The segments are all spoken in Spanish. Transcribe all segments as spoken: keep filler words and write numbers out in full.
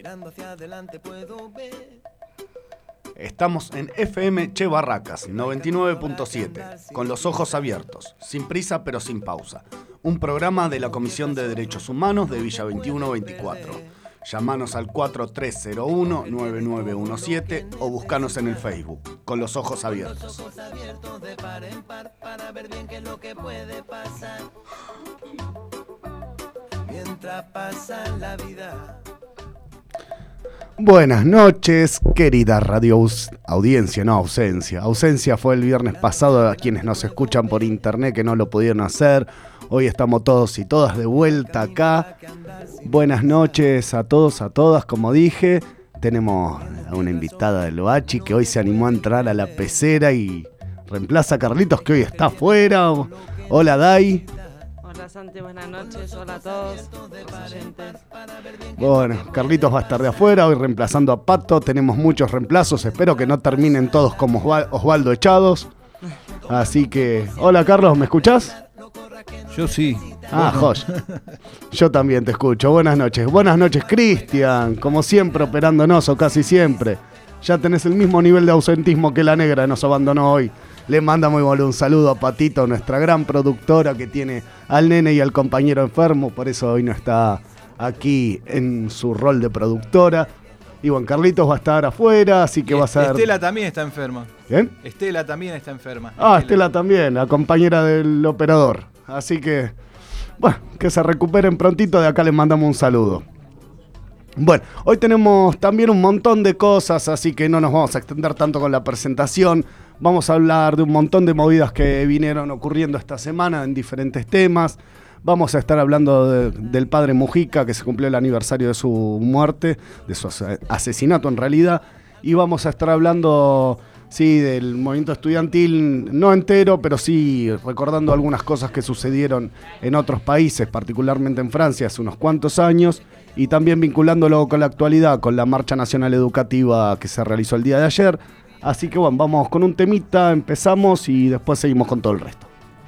Estamos en F M Che Barracas, noventa y nueve punto siete, con los ojos abiertos, sin prisa pero sin pausa. Un programa de la Comisión de Derechos Humanos de Villa veintiuno veinticuatro. Llámanos al cuatro tres cero uno nueve nueve uno siete o buscanos en el Facebook, con los ojos abiertos. Con los ojos abiertos de par en par para ver bien qué es lo que puede pasar. Mientras pasa la vida. Buenas noches, querida radio audiencia, no ausencia. Ausencia fue el viernes pasado a quienes nos escuchan por internet que no lo pudieron hacer. Hoy estamos todos y todas de vuelta acá. Buenas noches a todos, a todas, como dije. Tenemos a una invitada del Bachi que hoy se animó a entrar a la pecera y reemplaza a Carlitos que hoy está afuera. Hola Dai. Hola Santi, buenas noches, hola a todos los oyentes. Bueno, Carlitos va a estar de afuera, hoy reemplazando a Pato. Tenemos muchos reemplazos, espero que no terminen todos como Osvaldo echados. Así que, hola Carlos, ¿me escuchás? Yo sí. Ah, Josh. Yo también te escucho. Buenas noches. Buenas noches, Cristian. Como siempre, operándonos, o casi siempre. Ya tenés el mismo nivel de ausentismo que la negra nos abandonó hoy. Le manda muy bueno un saludo a Patito, nuestra gran productora que tiene al nene y al compañero enfermo. Por eso hoy no está aquí en su rol de productora. Y bueno, Carlitos va a estar afuera, así que y va a ser... Estela también está enferma. ¿Bien? Estela también está enferma. Ah, Estela, Estela también, la compañera del operador. Así que, bueno, que se recuperen prontito. De acá les mandamos un saludo. Bueno, hoy tenemos también un montón de cosas, así que no nos vamos a extender tanto con la presentación. Vamos a hablar de un montón de movidas que vinieron ocurriendo esta semana en diferentes temas. Vamos a estar hablando de, del padre Mujica, que se cumplió el aniversario de su muerte, de su asesinato en realidad. Y vamos a estar hablando, sí, del movimiento estudiantil, no entero, pero sí recordando algunas cosas que sucedieron en otros países, particularmente en Francia, hace unos cuantos años. Y también vinculándolo con la actualidad, con la Marcha Nacional Educativa que se realizó el día de ayer. Así que bueno, vamos con un temita, empezamos y después seguimos con todo el resto.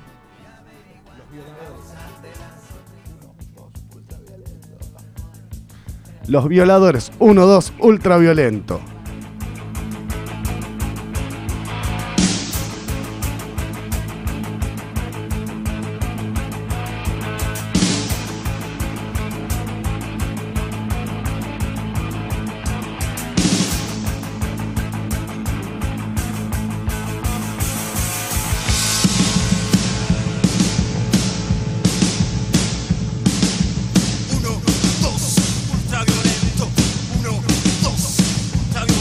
Los violadores, uno dos, ultraviolento. Uno, dos, ultraviolento. Uno, dos, ultraviolento.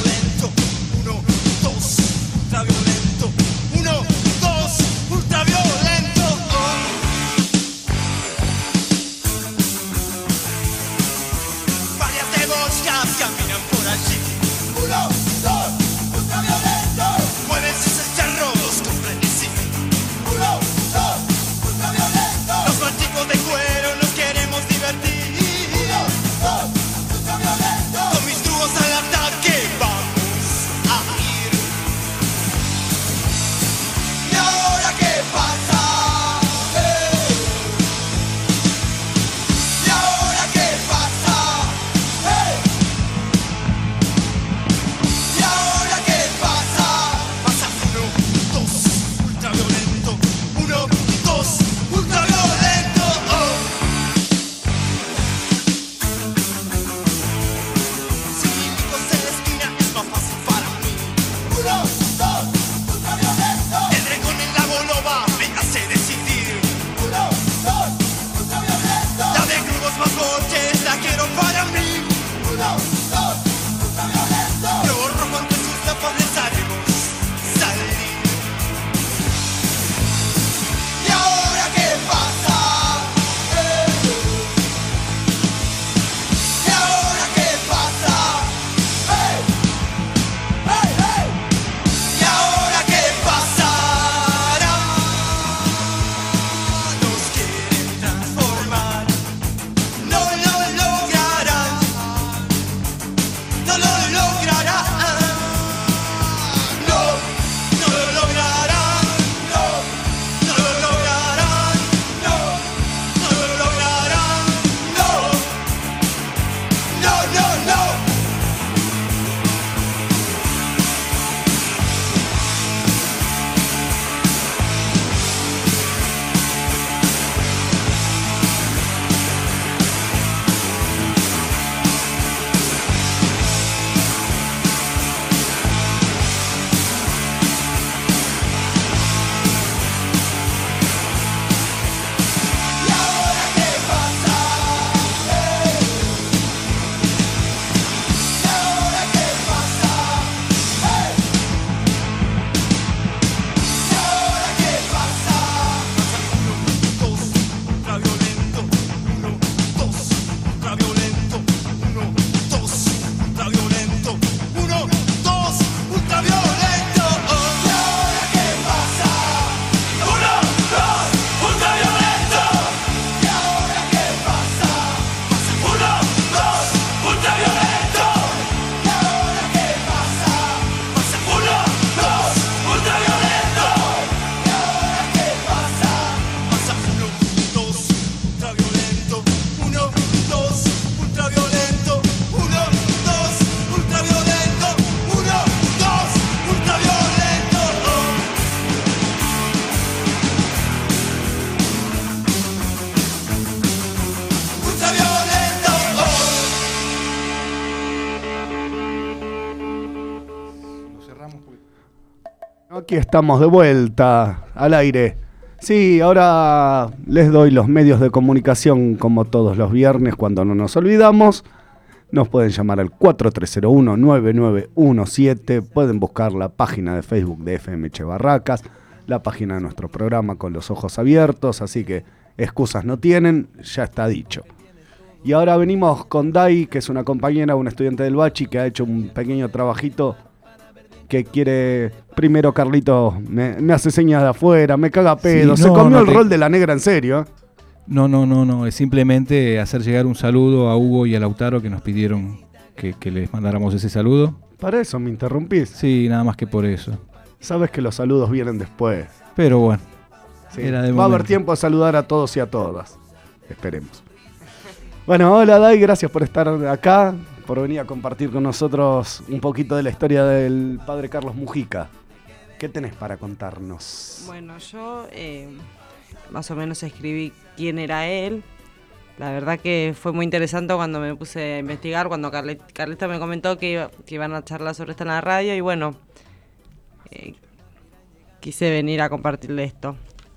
Aquí estamos de vuelta al aire. Sí, ahora les doy los medios de comunicación como todos los viernes cuando no nos olvidamos. Nos pueden llamar al cuatro tres cero uno, nueve nueve uno siete. Pueden buscar la página de Facebook de F M Che Barracas, la página de nuestro programa Con los Ojos Abiertos. Así que excusas no tienen, ya está dicho. Y ahora venimos con Dai, que es una compañera, una estudiante del Bachi, que ha hecho un pequeño trabajito que quiere... Primero Carlito me, me hace señas de afuera, me caga pedo, Sí, se no, comió no el te- rol de la negra en serio. ¿eh? No, no, no, no. Es simplemente hacer llegar un saludo a Hugo y a Lautaro que nos pidieron que, que les mandáramos ese saludo. Para eso me interrumpís. Sí, nada más que por eso. Sabes que los saludos vienen después. Pero bueno, Sí. era de Va a haber momento. tiempo de saludar a todos y a todas. Esperemos. Bueno, hola Dai, gracias por estar acá, por venir a compartir con nosotros un poquito de la historia del padre Carlos Mujica. ¿Qué tenés para contarnos? Bueno, yo eh, más o menos escribí quién era él. La verdad que fue muy interesante cuando me puse a investigar, cuando Carle- Carlita me comentó que, iba- que iban a charlar sobre esto en la radio y bueno, eh, quise venir a compartirle esto.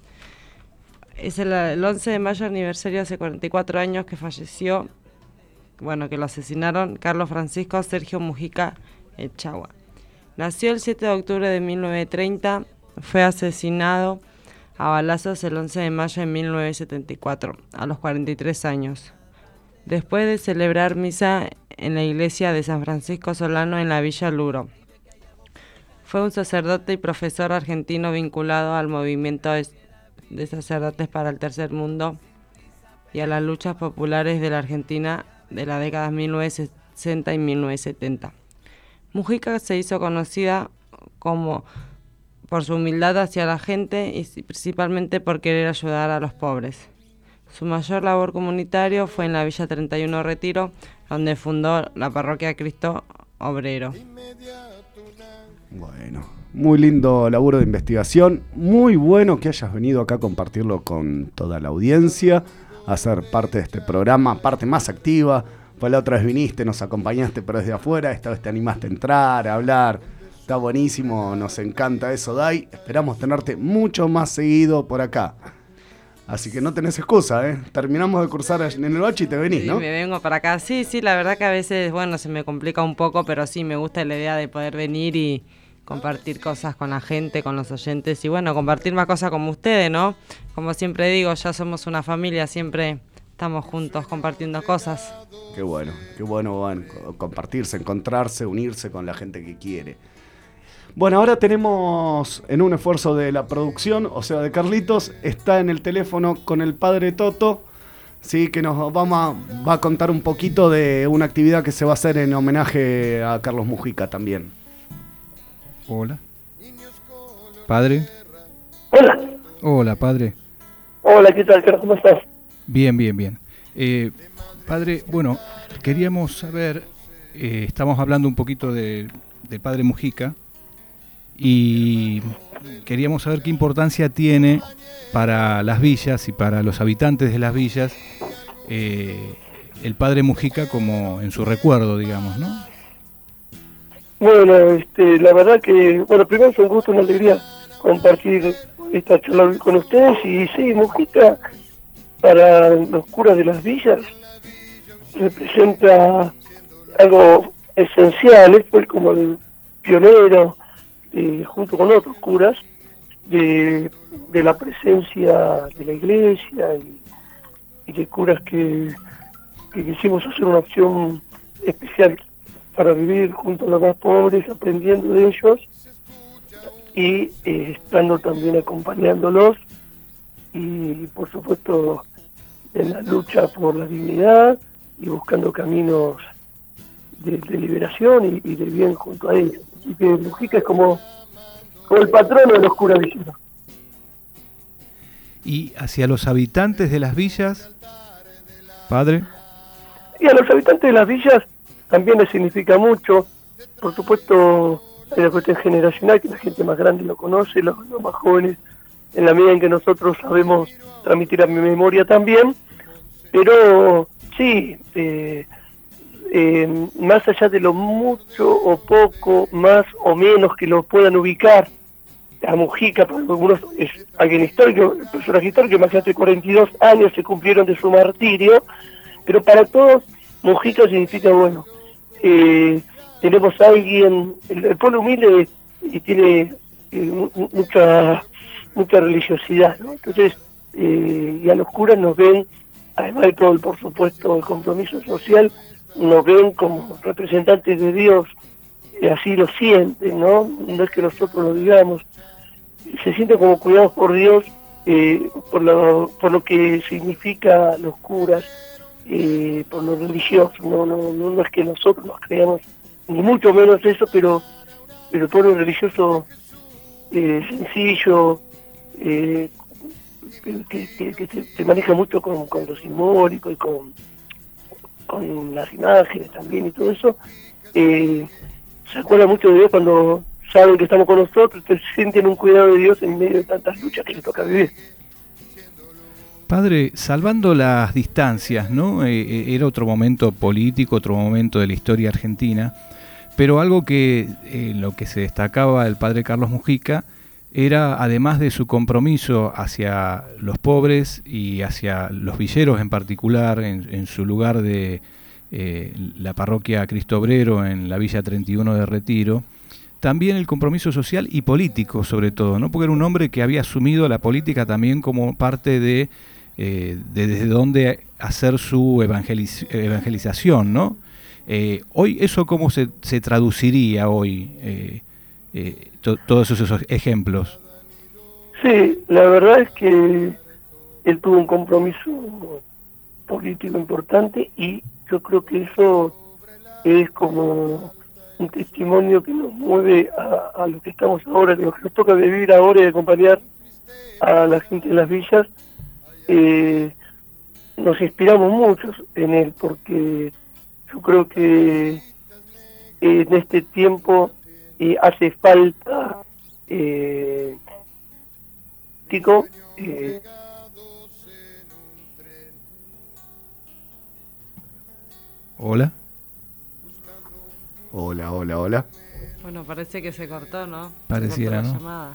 Es el, el once de mayo, aniversario, hace cuarenta y cuatro años que falleció, bueno, que lo asesinaron, Carlos Francisco Sergio Mujica Echagua. Nació el siete de octubre de mil novecientos treinta, fue asesinado a balazos el once de mayo de mil novecientos setenta y cuatro, a los cuarenta y tres años. Después de celebrar misa en la iglesia de San Francisco Solano en la Villa Luro. Fue un sacerdote y profesor argentino vinculado al movimiento de de sacerdotes para el tercer mundo y a las luchas populares de la Argentina de las décadas mil novecientos sesenta y mil novecientos setenta. Mujica se hizo conocida como por su humildad hacia la gente y principalmente por querer ayudar a los pobres. Su mayor labor comunitario fue en la Villa treinta y uno Retiro, donde fundó la parroquia Cristo Obrero. Bueno, muy lindo laburo de investigación, muy bueno que hayas venido acá a compartirlo con toda la audiencia, a ser parte de este programa, parte más activa, pues la otra vez viniste, nos acompañaste pero desde afuera, esta vez te animaste a entrar, a hablar, está buenísimo, nos encanta eso, Dai, esperamos tenerte mucho más seguido por acá. Así que no tenés excusa, ¿eh? Terminamos de cursar en el Bachi y te venís, Sí, ¿no? me vengo para acá. Sí, sí, la verdad que a veces, bueno, se me complica un poco, pero sí, me gusta la idea de poder venir y compartir cosas con la gente, con los oyentes y bueno, compartir más cosas como ustedes, ¿no? Como siempre digo, ya somos una familia, siempre estamos juntos compartiendo cosas. Qué bueno, qué bueno, bueno, compartirse, encontrarse, unirse con la gente que quiere. Bueno, ahora tenemos en un esfuerzo de la producción, o sea, de Carlitos, está en el teléfono con el padre Toto, sí, que nos vamos a, va a contar un poquito de una actividad que se va a hacer en homenaje a Carlos Mujica también. Hola. Padre. Hola. Hola, padre. Hola, ¿qué tal, Carlos? ¿Cómo estás? Bien, bien, bien. Eh, padre, bueno, queríamos saber, eh, estamos hablando un poquito de, del padre Mujica y queríamos saber qué importancia tiene para las villas y para los habitantes de las villas eh, el padre Mujica como en su recuerdo, digamos, ¿no? Bueno, este, la verdad que, bueno, primero es un gusto, una alegría compartir esta charla con ustedes y sí, Mujica para los curas de las villas representa algo esencial, él fue como el pionero, eh, junto con otros curas, de, de la presencia de la iglesia y, y de curas que, que quisimos hacer una opción especial para vivir junto a los más pobres, aprendiendo de ellos y eh, estando también acompañándolos y por supuesto en la lucha por la dignidad y buscando caminos de, de liberación y, y de bien junto a ellos. Así que Mujica es como, como el patrono de los curas villanos. Y hacia los habitantes de las villas, padre. Y a los habitantes de las villas también les significa mucho. Por supuesto, hay la cuestión generacional, que la gente más grande lo conoce, los, los más jóvenes, en la medida en que nosotros sabemos transmitir a mi memoria también. Pero sí, eh, eh, más allá de lo mucho o poco, más o menos que lo puedan ubicar a Mujica, para algunos es alguien histórico, personaje histórico, imagínate, cuarenta y dos años se cumplieron de su martirio, pero para todos Mujica significa, bueno, eh, tenemos a alguien, el, el pueblo humilde y tiene eh, mucha mucha religiosidad, ¿no? Entonces, eh, y a los curas nos ven, además de todo, por supuesto, el compromiso social, nos ven como representantes de Dios, y así lo sienten, ¿no? No es que nosotros lo digamos, se sienten como cuidados por Dios, eh, por, lo, por lo que significa los curas, eh, por lo religioso, no, no, no, no es que nosotros nos creamos, ni mucho menos eso, pero, pero todo lo religioso eh, sencillo, eh, que, que, que se, se maneja mucho con, con lo simbólico y con, con las imágenes también y todo eso, eh, se acuerda mucho de Dios cuando saben que estamos con nosotros, que sienten un cuidado de Dios en medio de tantas luchas que les toca vivir. Padre, salvando las distancias, ¿no? Eh, era otro momento político, otro momento de la historia argentina, pero algo que eh, lo que se destacaba el padre Carlos Mujica era, además de su compromiso hacia los pobres y hacia los villeros en particular, en, en su lugar de eh, la parroquia Cristo Obrero en la Villa treinta y uno de Retiro, también el compromiso social y político sobre todo, ¿no? Porque era un hombre que había asumido la política también como parte de, eh, de desde dónde hacer su evangeliz evangelización, ¿no? Eh, hoy eso cómo se, se traduciría hoy, eh, eh, to todos esos ejemplos. Sí, la verdad es que él tuvo un compromiso político importante y yo creo que eso es como un testimonio que nos mueve a, a lo que estamos ahora, que lo que nos toca vivir ahora y acompañar a la gente de las villas. Eh, nos inspiramos muchos en él porque yo creo que en este tiempo eh, hace falta eh, tico, eh, Hola. Hola, hola, hola. Bueno, parece que se cortó, ¿no? Pareciera, se cortó la ¿no? llamada.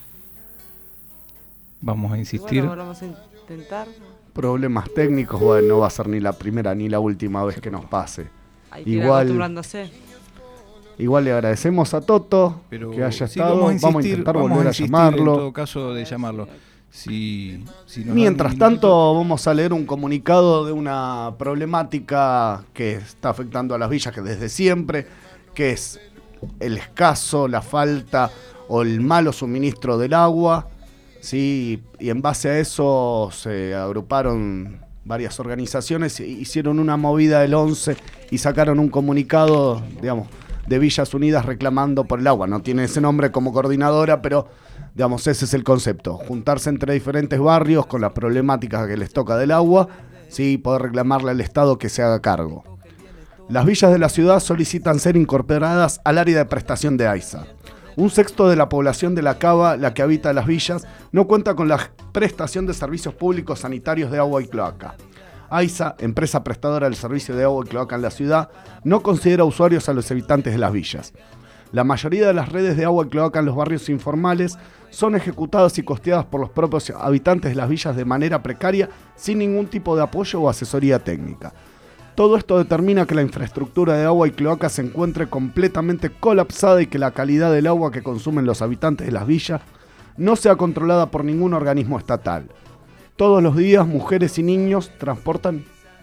Vamos a insistir. Bueno, vamos a intentar. Problemas técnicos, bueno, no va a ser ni la primera ni la última vez que nos pase. Hay que ir Igual, acostumbrándose. igual le agradecemos a Toto Pero que haya sí, estado. vamos a, insistir, vamos a intentar vamos volver a, a, insistir llamarlo. En todo caso de llamarlo. Si, si nos Mientras dan un tanto, minutito. vamos a leer un comunicado de una problemática que está afectando a las villas que desde siempre, que es el escaso, la falta o el malo suministro del agua, ¿sí? Y en base a eso se agruparon varias organizaciones, hicieron una movida del once y sacaron un comunicado, digamos, de Villas Unidas reclamando por el agua. No tiene ese nombre como coordinadora, pero digamos, ese es el concepto, juntarse entre diferentes barrios con las problemáticas que les toca del agua, sí, poder reclamarle al Estado que se haga cargo. Las villas de la ciudad solicitan ser incorporadas al área de prestación de AISA. Un sexto de la población de la Cava, la que habita las villas, no cuenta con la prestación de servicios públicos sanitarios de agua y cloaca. AISA, empresa prestadora del servicio de agua y cloaca en la ciudad, no considera usuarios a los habitantes de las villas. La mayoría de las redes de agua y cloaca en los barrios informales son ejecutadas y costeadas por los propios habitantes de las villas de manera precaria, sin ningún tipo de apoyo o asesoría técnica. Todo esto determina que la infraestructura de agua y cloaca se encuentre completamente colapsada y que la calidad del agua que consumen los habitantes de las villas no sea controlada por ningún organismo estatal. Todos los días mujeres y niños transportan...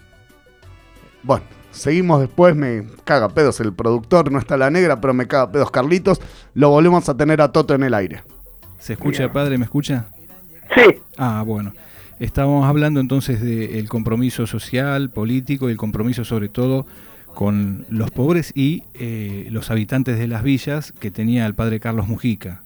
Bueno, seguimos después, me caga pedos el productor, no está la negra, pero me caga pedos Carlitos. Lo volvemos a tener a Toto en el aire. ¿Se escucha, padre? ¿Me escucha? sí, Ah, bueno. Estábamos hablando entonces del compromiso social, político y el compromiso sobre todo con los pobres y eh, los habitantes de las villas que tenía el padre Carlos Mujica.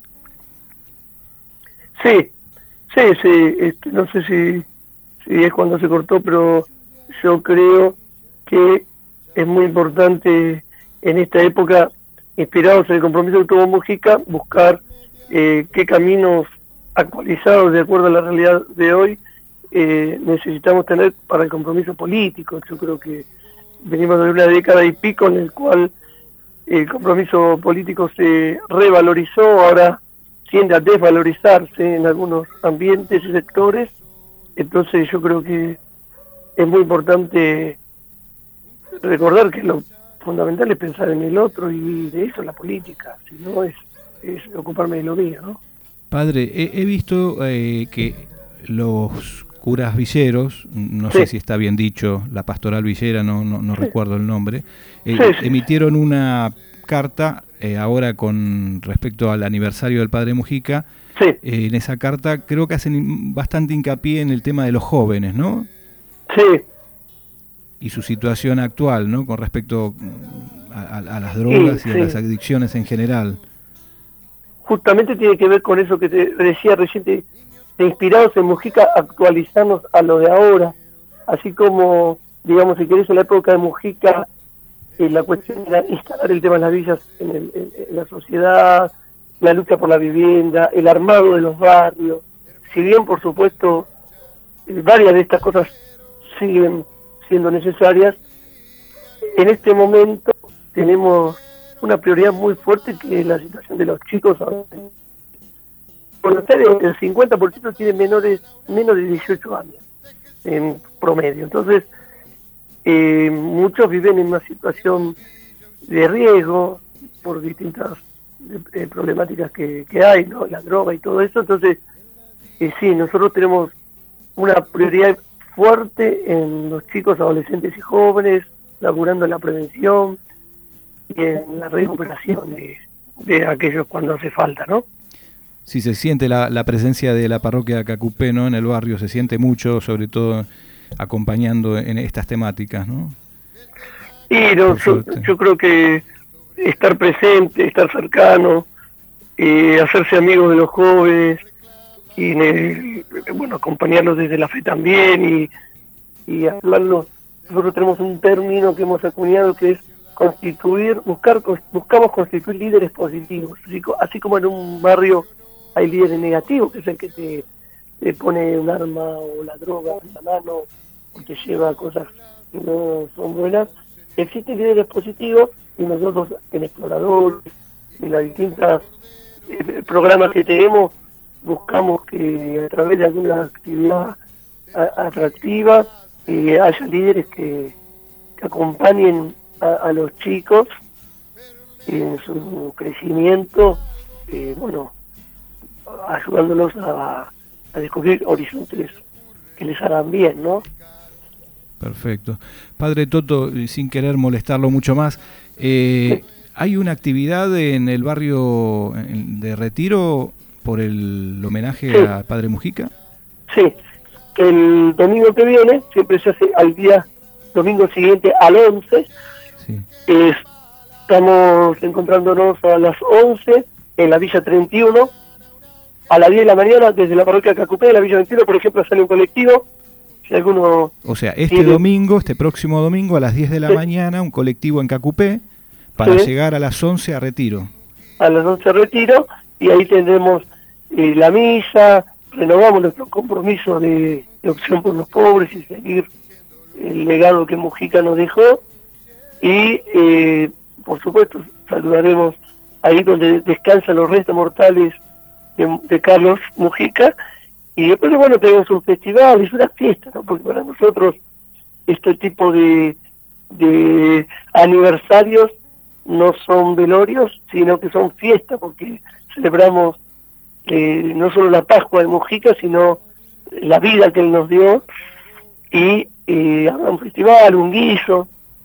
sí, sí, sí, este, no sé si, si es cuando se cortó, pero yo creo que es muy importante en esta época, inspirados en el compromiso que tuvo Mujica, buscar eh, qué caminos actualizados de acuerdo a la realidad de hoy eh, necesitamos tener para el compromiso político. Yo creo que venimos de una década y pico en el cual el compromiso político se revalorizó, ahora tiende a desvalorizarse en algunos ambientes y sectores. Entonces yo creo que es muy importante recordar que lo fundamental es pensar en el otro, y de eso es la política, si no es, es ocuparme de lo mío, ¿no? Padre, he, he visto eh, que los curas villeros, no Sí. sé si está bien dicho, la pastoral villera, no, no, no Sí. recuerdo el nombre, eh, Sí, sí. emitieron una carta eh, ahora con respecto al aniversario del Padre Mujica. Sí, Eh, en esa carta creo que hacen bastante hincapié en el tema de los jóvenes, ¿no? sí, Y su situación actual, ¿no? Con respecto a, a- a las drogas Sí, y a sí. las adicciones en general. justamente tiene que ver con eso que te decía recién, de, de inspirados en Mujica, actualizarnos a lo de ahora, así como, digamos, si querés, en la época de Mujica, eh, la cuestión era instalar el tema de las villas en, el- en- en la sociedad, la lucha por la vivienda, el armado de los barrios. Si bien, por supuesto, eh, varias de estas cosas siguen siendo necesarias, en este momento tenemos una prioridad muy fuerte, que es la situación de los chicos. Buenos Aires, el cincuenta por ciento tiene menores, menos de dieciocho años en promedio. Entonces, eh, muchos viven en una situación de riesgo por distintas eh, problemáticas que, que hay, ¿no? La droga y todo eso. Entonces, eh, sí, nosotros tenemos una prioridad fuerte en los chicos, adolescentes y jóvenes, laburando en la prevención y en la recuperación de, de aquellos cuando hace falta, ¿no? Sí, se siente la, la presencia de la parroquia de Cacupé, ¿no? En el barrio se siente mucho, sobre todo acompañando en estas temáticas, ¿no? Y no, Por yo, suerte. yo creo que estar presente, estar cercano, eh, hacerse amigos de los jóvenes y eh, bueno, acompañarlos desde la fe también, y, y hablarlos. Nosotros tenemos un término que hemos acuñado, que es constituir, buscar, buscamos constituir líderes positivos, así, así como en un barrio hay líderes negativos, que es el que te, te pone un arma o la droga en la mano o te lleva a cosas que no son buenas. Existen líderes positivos, y nosotros en Exploradores, en las distintas eh, programas que tenemos, buscamos que a través de alguna actividad a, atractiva eh, haya líderes que, que acompañen a, a los chicos en su crecimiento, eh, bueno, ayudándolos a, a descubrir horizontes que les hagan bien, ¿no? Perfecto. Padre Toto, sin querer molestarlo mucho más, eh, Sí. ¿hay una actividad en el barrio de Retiro por el homenaje Sí. al Padre Mujica? Sí, el domingo que viene, siempre se hace al día, domingo siguiente al once, Sí. eh, estamos encontrándonos a las once en la Villa treinta y uno, a las diez de la mañana, desde la parroquia de Cacupé, de la Villa veintiuno, por ejemplo, sale un colectivo. Si alguno O sea, este tiene- domingo, este próximo domingo a las diez de la Sí. mañana, un colectivo en Cacupé para Sí. llegar a las once a Retiro. a las once retiro, y ahí tendremos eh, la misa, renovamos nuestro compromiso de, de opción por los pobres y seguir el legado que Mujica nos dejó, y eh, por supuesto saludaremos ahí donde descansan los restos mortales de, de Carlos Mujica, y después, bueno, tenemos un festival, es una fiesta, ¿no? Porque para nosotros este tipo de, de aniversarios no son velorios, sino que son fiestas, porque celebramos eh, no solo la Pascua de Mujica, sino la vida que él nos dio, y eh, habrá un festival, un guiso,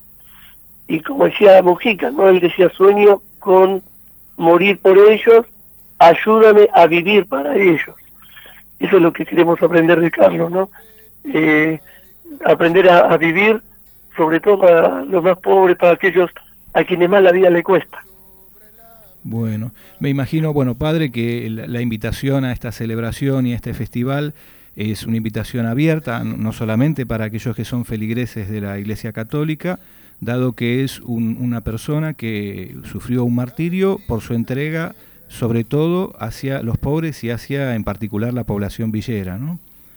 y como decía Mujica, ¿no? Él decía: sueño con morir por ellos, ayúdame a vivir para ellos. Eso es lo que queremos aprender de Carlos, ¿no? Eh, aprender a, a vivir, sobre todo para los más pobres, para aquellos a quienes más la vida le cuesta. Bueno, me imagino, bueno, padre, que la, la invitación a esta celebración y a este festival es una invitación abierta, no, no solamente para aquellos que son feligreses de la Iglesia Católica, dado que es un, una persona que sufrió un martirio por su entrega, sobre todo hacia los pobres y hacia, en particular, la población villera, ¿no?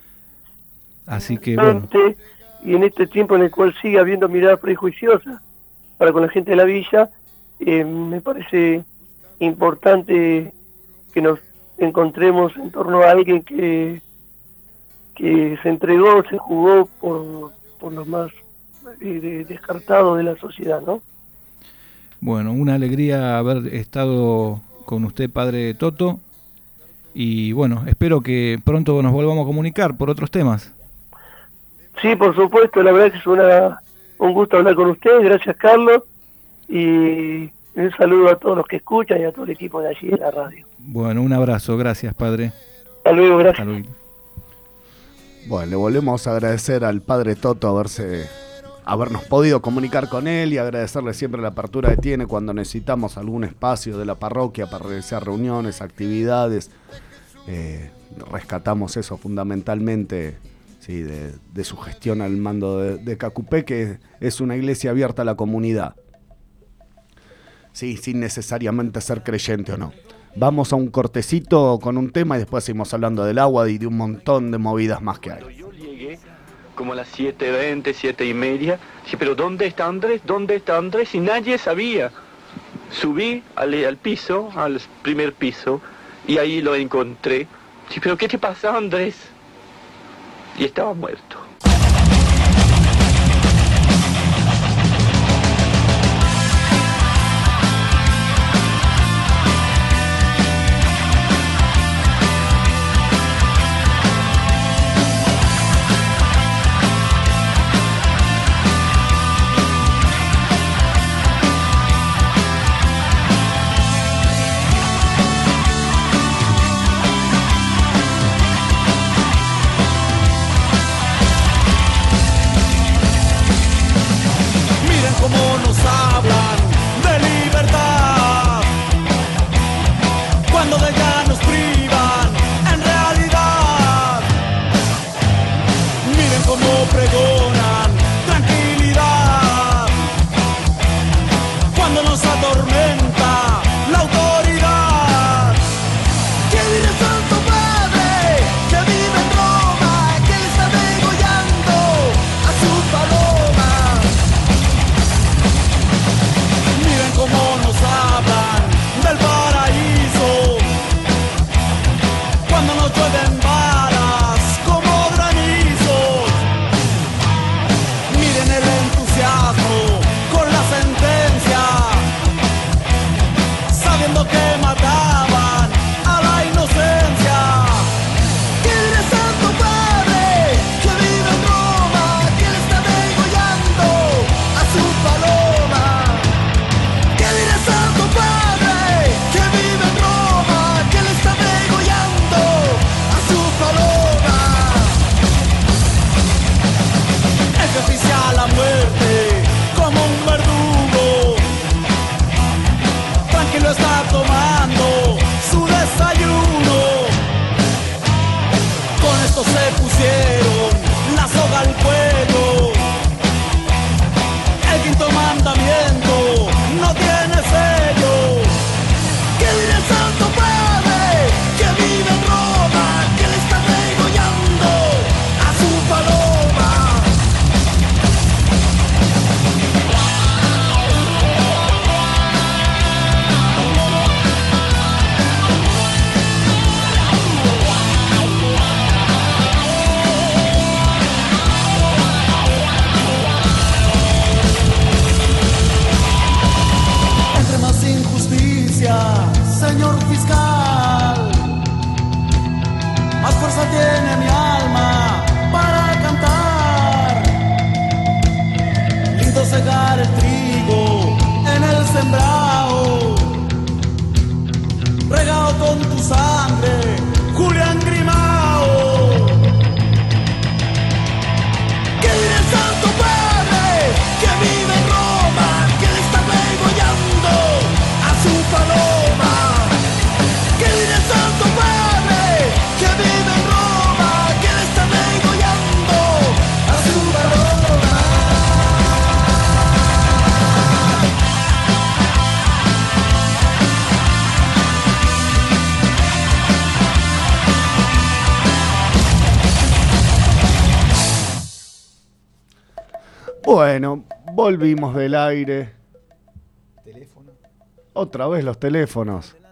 Así que, bueno. Y en este tiempo en el cual sigue habiendo miradas prejuiciosas para con la gente de la villa, eh, me parece importante que nos encontremos en torno a alguien que, que se entregó, se jugó por, por los más eh, de, descartados de la sociedad, ¿no? Bueno, una alegría haber estado con usted, padre Toto, y bueno, espero que pronto nos volvamos a comunicar por otros temas. Sí, por supuesto, la verdad que es una, un gusto hablar con ustedes, gracias Carlos, y un saludo a todos los que escuchan y a todo el equipo de allí de la radio. Bueno, un abrazo, gracias padre. Hasta luego, gracias. Hasta luego. Bueno, le volvemos a agradecer al padre Toto haberse, habernos podido comunicar con él y agradecerle siempre la apertura que tiene cuando necesitamos algún espacio de la parroquia para realizar reuniones, actividades. Eh, rescatamos eso fundamentalmente, sí, de, de su gestión al mando de, de Cacupé, que es una iglesia abierta a la comunidad. Sí, sin necesariamente ser creyente o no. Vamos a un cortecito con un tema y después seguimos hablando del agua y de un montón de movidas más que hay. Cuando yo llegué, como a las siete veinte, siete y media, dije, pero ¿dónde está Andrés? ¿Dónde está Andrés? Y nadie sabía. Subí al, al piso, al primer piso, y ahí lo encontré. Dije, pero ¿qué te pasa, Andrés? Y estaba muerto. Bueno, volvimos del aire. ¿Teléfono? Otra vez los teléfonos.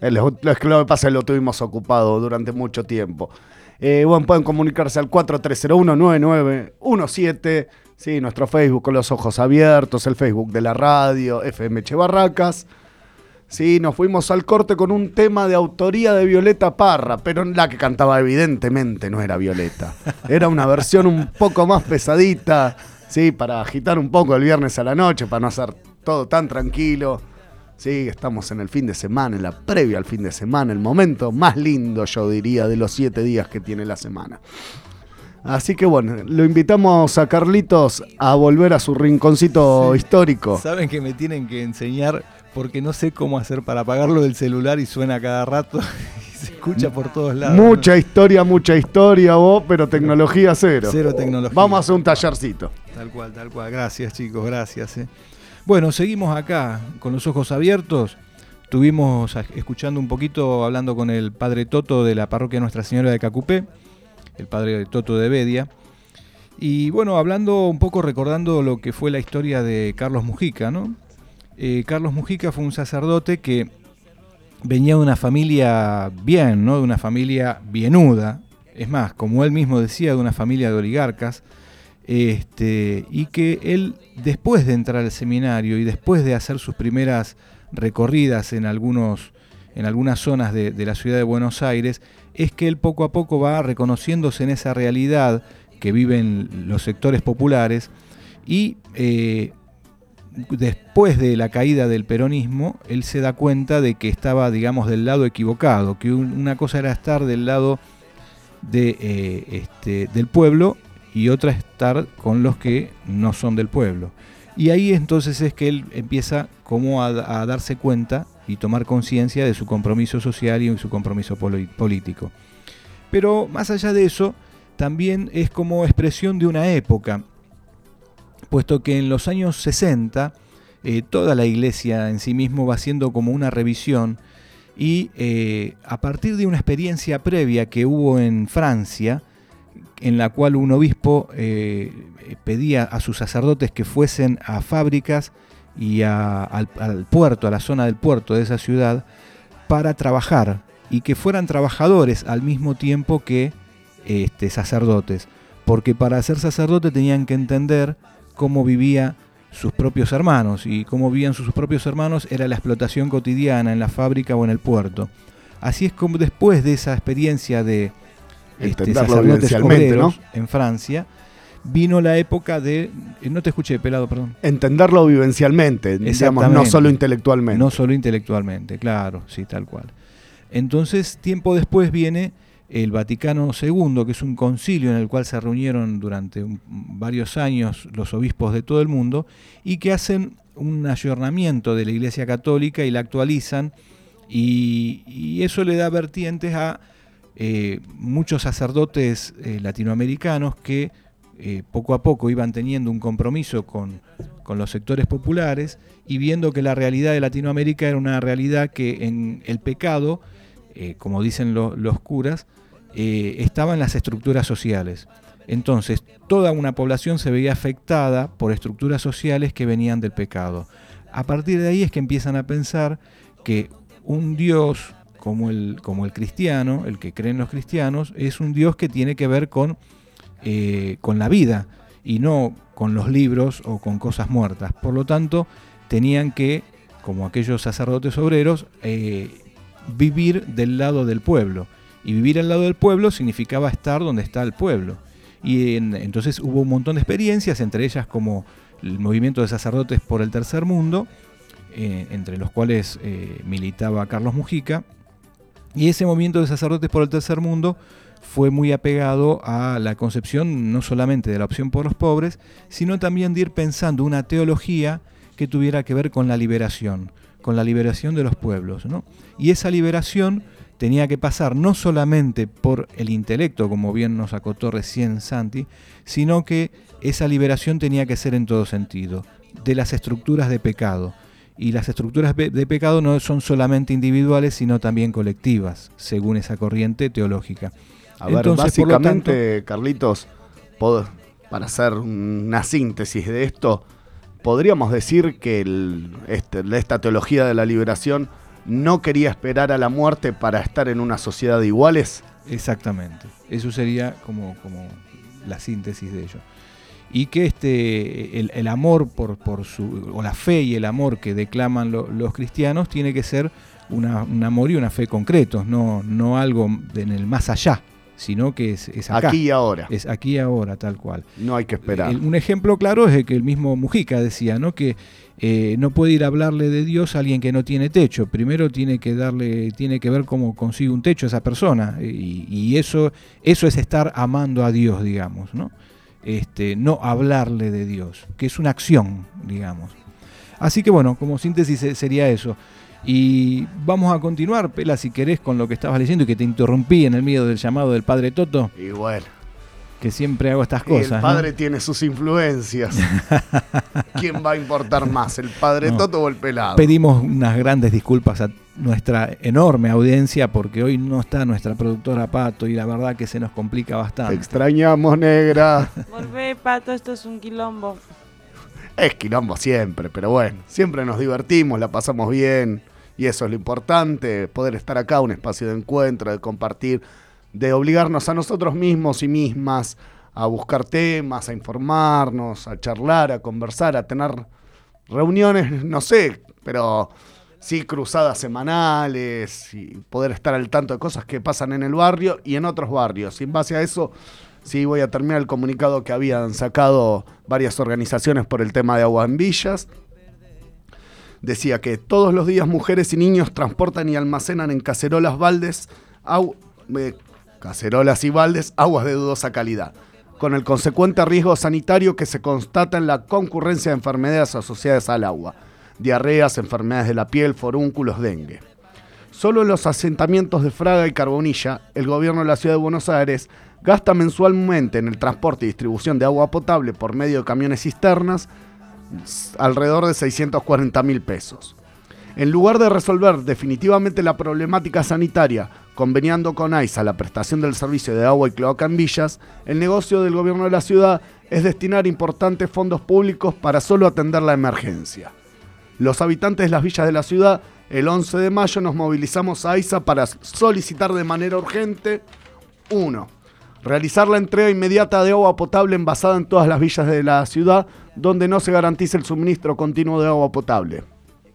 Es lo que pasa es que lo tuvimos ocupado durante mucho tiempo. Eh, bueno, pueden comunicarse al cuatro tres cero uno nueve nueve uno siete, sí, nuestro Facebook con los ojos abiertos, el Facebook de la radio, F M Che Barracas. Sí, nos fuimos al corte con un tema de autoría de Violeta Parra, pero la que cantaba evidentemente no era Violeta. Era una versión un poco más pesadita, sí, para agitar un poco el viernes a la noche, para no hacer todo tan tranquilo. Sí, estamos en el fin de semana, en la previa al fin de semana, el momento más lindo, yo diría, de los siete días que tiene la semana. Así que bueno, lo invitamos a Carlitos a volver a su rinconcito sí. histórico. Saben que me tienen que enseñar porque no sé cómo hacer para apagarlo del celular y suena cada rato y se escucha por todos lados. Mucha historia, mucha historia vos, pero tecnología cero. Cero tecnología. Vamos a hacer un tallercito. Tal cual, tal cual. Gracias chicos, gracias. Eh. Bueno, seguimos acá con los ojos abiertos. Estuvimos escuchando un poquito, hablando con el padre Toto de la parroquia Nuestra Señora de Cacupé, el padre Toto de Bedia. Y bueno, hablando un poco, recordando lo que fue la historia de Carlos Mujica, ¿no? Eh, Carlos Mujica fue un sacerdote que venía de una familia bien, ¿no? De una familia bienuda, es más, como él mismo decía, de una familia de oligarcas, este, y que él, después de entrar al seminario y después de hacer sus primeras recorridas en, algunos, en algunas zonas de, de la ciudad de Buenos Aires, es que él poco a poco va reconociéndose en esa realidad que viven los sectores populares y eh, después de la caída del peronismo, él se da cuenta de que estaba, digamos, del lado equivocado, que un, una cosa era estar del lado de, eh, este, del pueblo y otra estar con los que no son del pueblo. Y ahí entonces es que él empieza como a, a darse cuenta y tomar conciencia de su compromiso social y su compromiso poli- político. Pero más allá de eso, también es como expresión de una época, puesto que en los años sesenta eh, toda la iglesia en sí mismo va haciendo como una revisión y eh, a partir de una experiencia previa que hubo en Francia, en la cual un obispo eh, pedía a sus sacerdotes que fuesen a fábricas y a, al, al puerto, a la zona del puerto de esa ciudad, para trabajar y que fueran trabajadores al mismo tiempo que este, sacerdotes, porque para ser sacerdote tenían que entender cómo vivían sus propios hermanos, y cómo vivían sus propios hermanos era la explotación cotidiana en la fábrica o en el puerto. Así es como después de esa experiencia de este, sacerdotes obreros, ¿no?, en Francia, vino la época de... No te escuché, pelado, perdón. Entenderlo vivencialmente, digamos, no solo intelectualmente. No solo intelectualmente, claro, sí, tal cual. Entonces, tiempo después viene el Vaticano segundo, que es un concilio en el cual se reunieron durante un, varios años los obispos de todo el mundo y que hacen un ayornamiento de la Iglesia Católica y la actualizan, y, y eso le da vertientes a eh, muchos sacerdotes eh, latinoamericanos que eh, poco a poco iban teniendo un compromiso con, con los sectores populares y viendo que la realidad de Latinoamérica era una realidad que en el pecado, eh, como dicen lo, los curas, Eh, estaba en las estructuras sociales. Entonces, toda una población se veía afectada por estructuras sociales que venían del pecado. A partir de ahí es que empiezan a pensar que un Dios como el, como el cristiano, el que creen los cristianos, es un Dios que tiene que ver con, eh, con la vida y no con los libros o con cosas muertas. Por lo tanto, tenían que, como aquellos sacerdotes obreros, eh, vivir del lado del pueblo. Y vivir al lado del pueblo significaba estar donde está el pueblo. Y en, entonces hubo un montón de experiencias, entre ellas como el movimiento de sacerdotes por el tercer mundo, eh, entre los cuales eh, militaba Carlos Mujica. Y ese movimiento de sacerdotes por el tercer mundo fue muy apegado a la concepción no solamente de la opción por los pobres, sino también de ir pensando una teología que tuviera que ver con la liberación, con la liberación de los pueblos, ¿no? Y esa liberación tenía que pasar no solamente por el intelecto, como bien nos acotó recién Santi, sino que esa liberación tenía que ser en todo sentido, de las estructuras de pecado. Y las estructuras de pecado no son solamente individuales, sino también colectivas, según esa corriente teológica. A ver, entonces, básicamente, por lo tanto, Carlitos, para hacer una síntesis de esto, podríamos decir que el, este, esta teología de la liberación no quería esperar a la muerte para estar en una sociedad de iguales. Exactamente, eso sería como, como la síntesis de ello. Y que este el, el amor por, por su, o la fe y el amor que declaman lo, los cristianos tiene que ser una, un amor y una fe concretos, no, no algo en el más allá, sino que es, es acá. Aquí y ahora. Es aquí y ahora, tal cual. No hay que esperar. El, un ejemplo claro es el que el mismo Mujica decía, ¿no? Que eh, no puede ir a hablarle de Dios a alguien que no tiene techo. Primero tiene que darle, tiene que ver cómo consigue un techo esa persona. Y, y eso, eso es estar amando a Dios, digamos, ¿no? Este, no hablarle de Dios, que es una acción, digamos. Así que bueno, como síntesis sería eso. Y vamos a continuar, Pela, si querés, con lo que estabas leyendo y que te interrumpí en el medio del llamado del Padre Toto. Y bueno. Que siempre hago estas cosas. El padre, ¿no?, tiene sus influencias. ¿Quién va a importar más, el Padre no. Toto o el pelado? Pedimos unas grandes disculpas a nuestra enorme audiencia porque hoy no está nuestra productora Pato y la verdad que se nos complica bastante. Te extrañamos, negra. Volvé, Pato, esto es un quilombo. Es quilombo siempre, pero bueno, siempre nos divertimos, la pasamos bien y eso es lo importante, poder estar acá, un espacio de encuentro, de compartir, de obligarnos a nosotros mismos y mismas a buscar temas, a informarnos, a charlar, a conversar, a tener reuniones, no sé, pero sí cruzadas semanales y poder estar al tanto de cosas que pasan en el barrio y en otros barrios. Y en base a eso, sí voy a terminar el comunicado que habían sacado varias organizaciones por el tema de agua en villas. Decía que todos los días mujeres y niños transportan y almacenan en cacerolas, baldes, agu- eh, cacerolas y baldes aguas de dudosa calidad, con el consecuente riesgo sanitario que se constata en la concurrencia de enfermedades asociadas al agua, diarreas, enfermedades de la piel, forúnculos, dengue. Solo en los asentamientos de Fraga y Carbonilla, el gobierno de la ciudad de Buenos Aires gasta mensualmente en el transporte y distribución de agua potable por medio de camiones cisternas alrededor de seiscientos cuarenta mil pesos. En lugar de resolver definitivamente la problemática sanitaria, conveniando con AISA la prestación del servicio de agua y cloaca en villas, el negocio del gobierno de la ciudad es destinar importantes fondos públicos para solo atender la emergencia. Los habitantes de las villas de la ciudad, el once de mayo nos movilizamos a AISA para solicitar de manera urgente: uno. Realizar la entrega inmediata de agua potable envasada en todas las villas de la ciudad donde no se garantice el suministro continuo de agua potable.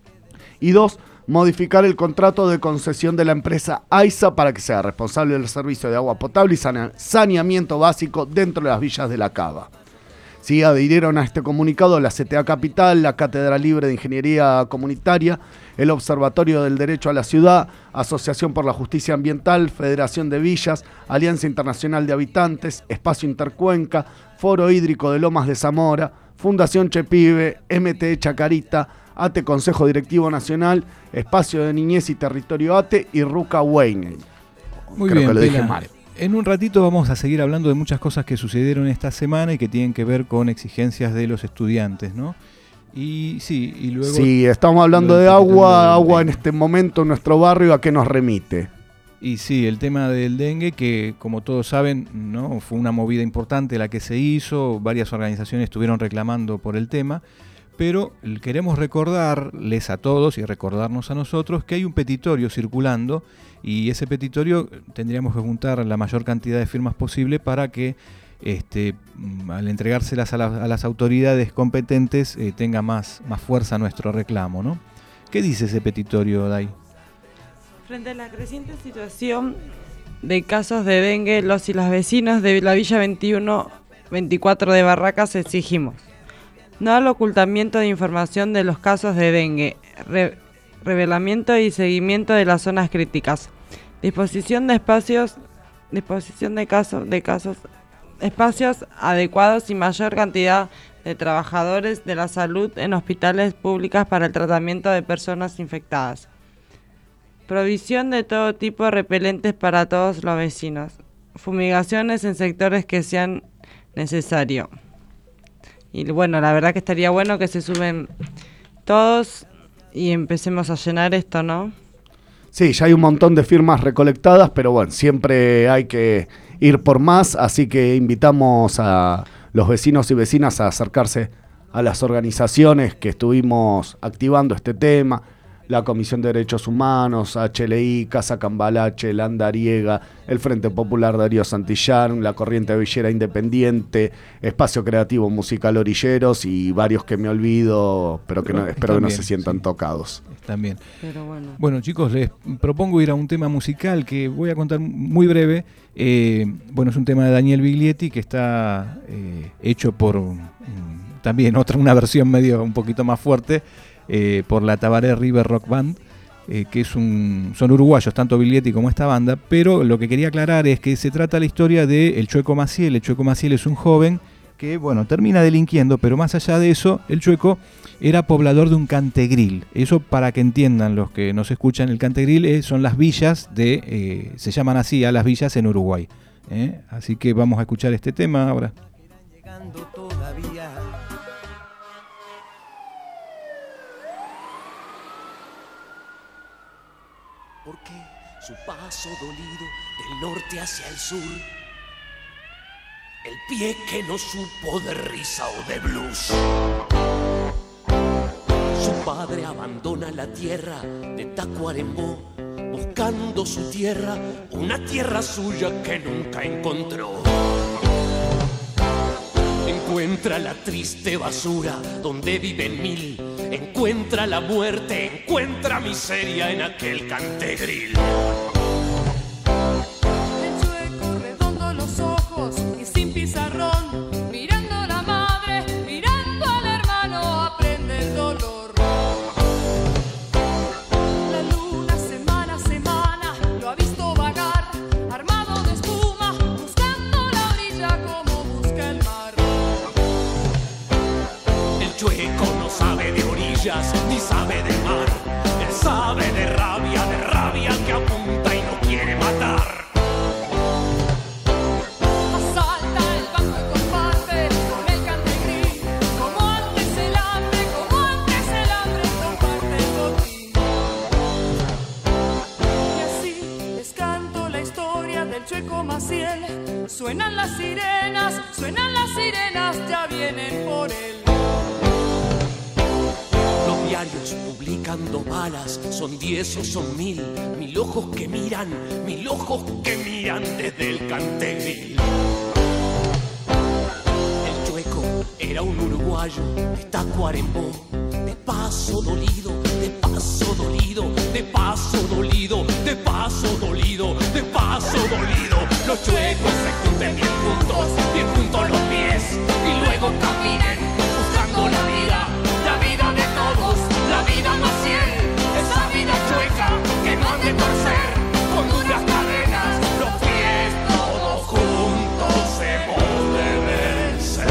Y dos, modificar el contrato de concesión de la empresa AISA para que sea responsable del servicio de agua potable y saneamiento básico dentro de las villas de la Cava. Sí, adhirieron a este comunicado la C T A Capital, la Cátedra Libre de Ingeniería Comunitaria, el Observatorio del Derecho a la Ciudad, Asociación por la Justicia Ambiental, Federación de Villas, Alianza Internacional de Habitantes, Espacio Intercuenca, Foro Hídrico de Lomas de Zamora, Fundación Chepibe, M T E Chacarita, A T E Consejo Directivo Nacional, Espacio de Niñez y Territorio A T E y Ruca Wayne. Muy Creo bien, que lo dije Pela. mal. En un ratito vamos a seguir hablando de muchas cosas que sucedieron esta semana y que tienen que ver con exigencias de los estudiantes, ¿no? Y sí, y luego... Sí, estamos hablando de agua, agua en este momento en nuestro barrio, ¿a qué nos remite? Y sí, el tema del dengue, que como todos saben, ¿no?, fue una movida importante la que se hizo, varias organizaciones estuvieron reclamando por el tema, pero queremos recordarles a todos y recordarnos a nosotros que hay un petitorio circulando y ese petitorio tendríamos que juntar la mayor cantidad de firmas posible para que este, al entregárselas a, la, a las autoridades competentes eh, tenga más, más fuerza nuestro reclamo, ¿no? ¿Qué dice ese petitorio, Day? Frente a la creciente situación de casos de dengue, los y las vecinos de la Villa veintiuno veinticuatro de Barracas exigimos: no al ocultamiento de información de los casos de dengue, re, revelamiento y seguimiento de las zonas críticas, disposición de espacios, disposición de casos, de casos, espacios adecuados y mayor cantidad de trabajadores de la salud en hospitales públicos para el tratamiento de personas infectadas. Provisión de todo tipo de repelentes para todos los vecinos. Fumigaciones en sectores que sean necesarios. Y bueno, la verdad que estaría bueno que se suben todos y empecemos a llenar esto, ¿no? Sí, ya hay un montón de firmas recolectadas, pero bueno, siempre hay que ir por más, así que invitamos a los vecinos y vecinas a acercarse a las organizaciones que estuvimos activando este tema. la Comisión de Derechos Humanos, H L I, Casa Cambalache, La Andariega, el Frente Popular Darío Santillán, la Corriente Villera Independiente, Espacio Creativo Musical Orilleros y varios que me olvido, pero que no, espero que no se sientan sí. tocados. También. Pero bueno. Bueno, chicos, les propongo ir a un tema musical que voy a contar muy breve. Eh, bueno, es un tema de Daniel Biglietti que está eh, hecho por um, también otra una versión medio un poquito más fuerte eh, por la Tabaré River Rock Band, eh, que es un son uruguayos, tanto Biglietti como esta banda, pero lo que quería aclarar es que se trata la historia de el Chueco Maciel. El Chueco Maciel es un joven que, bueno, termina delinquiendo, pero más allá de eso, el Chueco era poblador de un cantegril. Eso para que entiendan los que nos escuchan, el cantegril eh, son las villas de, eh, se llaman así a las villas en Uruguay. ¿eh? Así que vamos a escuchar este tema ahora. Porque su paso dolido del norte hacia el sur, el pie que no supo de risa o de blues. Su padre abandona la tierra de Tacuarembó, buscando su tierra, una tierra suya que nunca encontró. Encuentra la triste basura donde viven mil, encuentra la muerte, encuentra miseria en aquel cantegril. El Chueco redondo los ojos y sin pizarrón, mirando a la madre, mirando al hermano, aprende el dolor. La luna semana a semana lo ha visto vagar, armado de espuma, buscando la orilla como busca el mar. El Chueco no sabe de orillas ni sabe de mar, él sabe de rabia, de rabia que apunta y no quiere matar. Asalta el banco y comparte con el cantegril, como antes el hambre, como antes el hambre comparte el botín. Y así les canto la historia del Chueco Maciel. Suenan las sirenas, suenan las sirenas, ya vienen por él. Los diarios publicando balas, son diez o son mil, mil ojos que miran, mil ojos que miran desde el cantegril. El Chueco era un uruguayo de Tacuarembó, de paso dolido, de paso dolido, de paso dolido, de paso dolido, de paso dolido. Los chuecos se junten bien juntos, bien juntos los pies, y luego caminen buscando la vida, la vida de todos, la vida Maciel, esa vida chueca que no han de torcer con duras cadenas, los pies todos juntos hemos de vencer.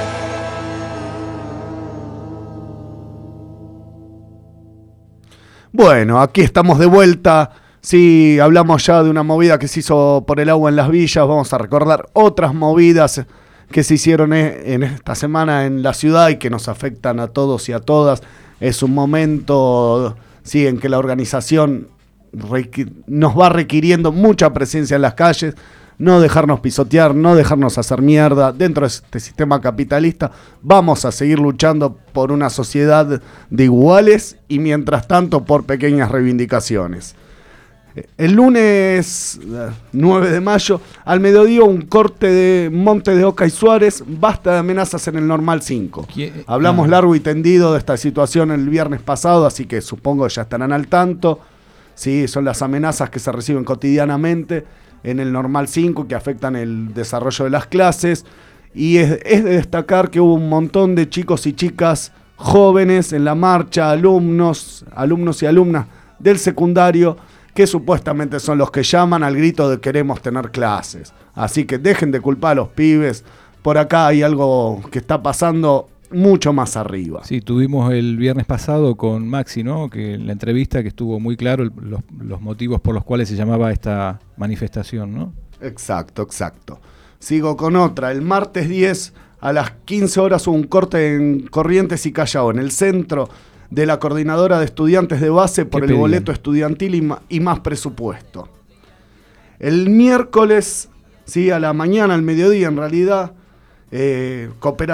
Bueno, aquí estamos de vuelta. Sí, hablamos ya de una movida que se hizo por el agua en las villas. Vamos a recordar otras movidas que se hicieron en esta semana en la ciudad y que nos afectan a todos y a todas. Es un momento, sí, en que la organización nos va requiriendo mucha presencia en las calles, no dejarnos pisotear, no dejarnos hacer mierda. Dentro de este sistema capitalista vamos a seguir luchando por una sociedad de iguales y mientras tanto por pequeñas reivindicaciones. El lunes nueve de mayo, al mediodía, un corte de Montes de Oca y Suárez, basta de amenazas en el Normal cinco. Hablamos ah. largo y tendido de esta situación el viernes pasado, así que supongo que ya estarán al tanto. Sí, son las amenazas que se reciben cotidianamente en el Normal cinco que afectan el desarrollo de las clases. Y es, es de destacar que hubo un montón de chicos y chicas jóvenes en la marcha, alumnos, alumnos y alumnas del secundario, que supuestamente son los que llaman al grito de queremos tener clases. Así que dejen de culpar a los pibes. Por acá hay algo que está pasando mucho más arriba. Sí, tuvimos el viernes pasado con Maxi, ¿no? Que en la entrevista que estuvo muy claro el, los, los motivos por los cuales se llamaba esta manifestación, ¿no? Exacto, exacto. Sigo con otra. El martes diez a las quince horas hubo un corte en Corrientes y Callao, en el centro de la coordinadora de estudiantes de base por el pedían? boleto estudiantil y, ma- y más presupuesto. El miércoles, sí, a la mañana, al mediodía en realidad, eh,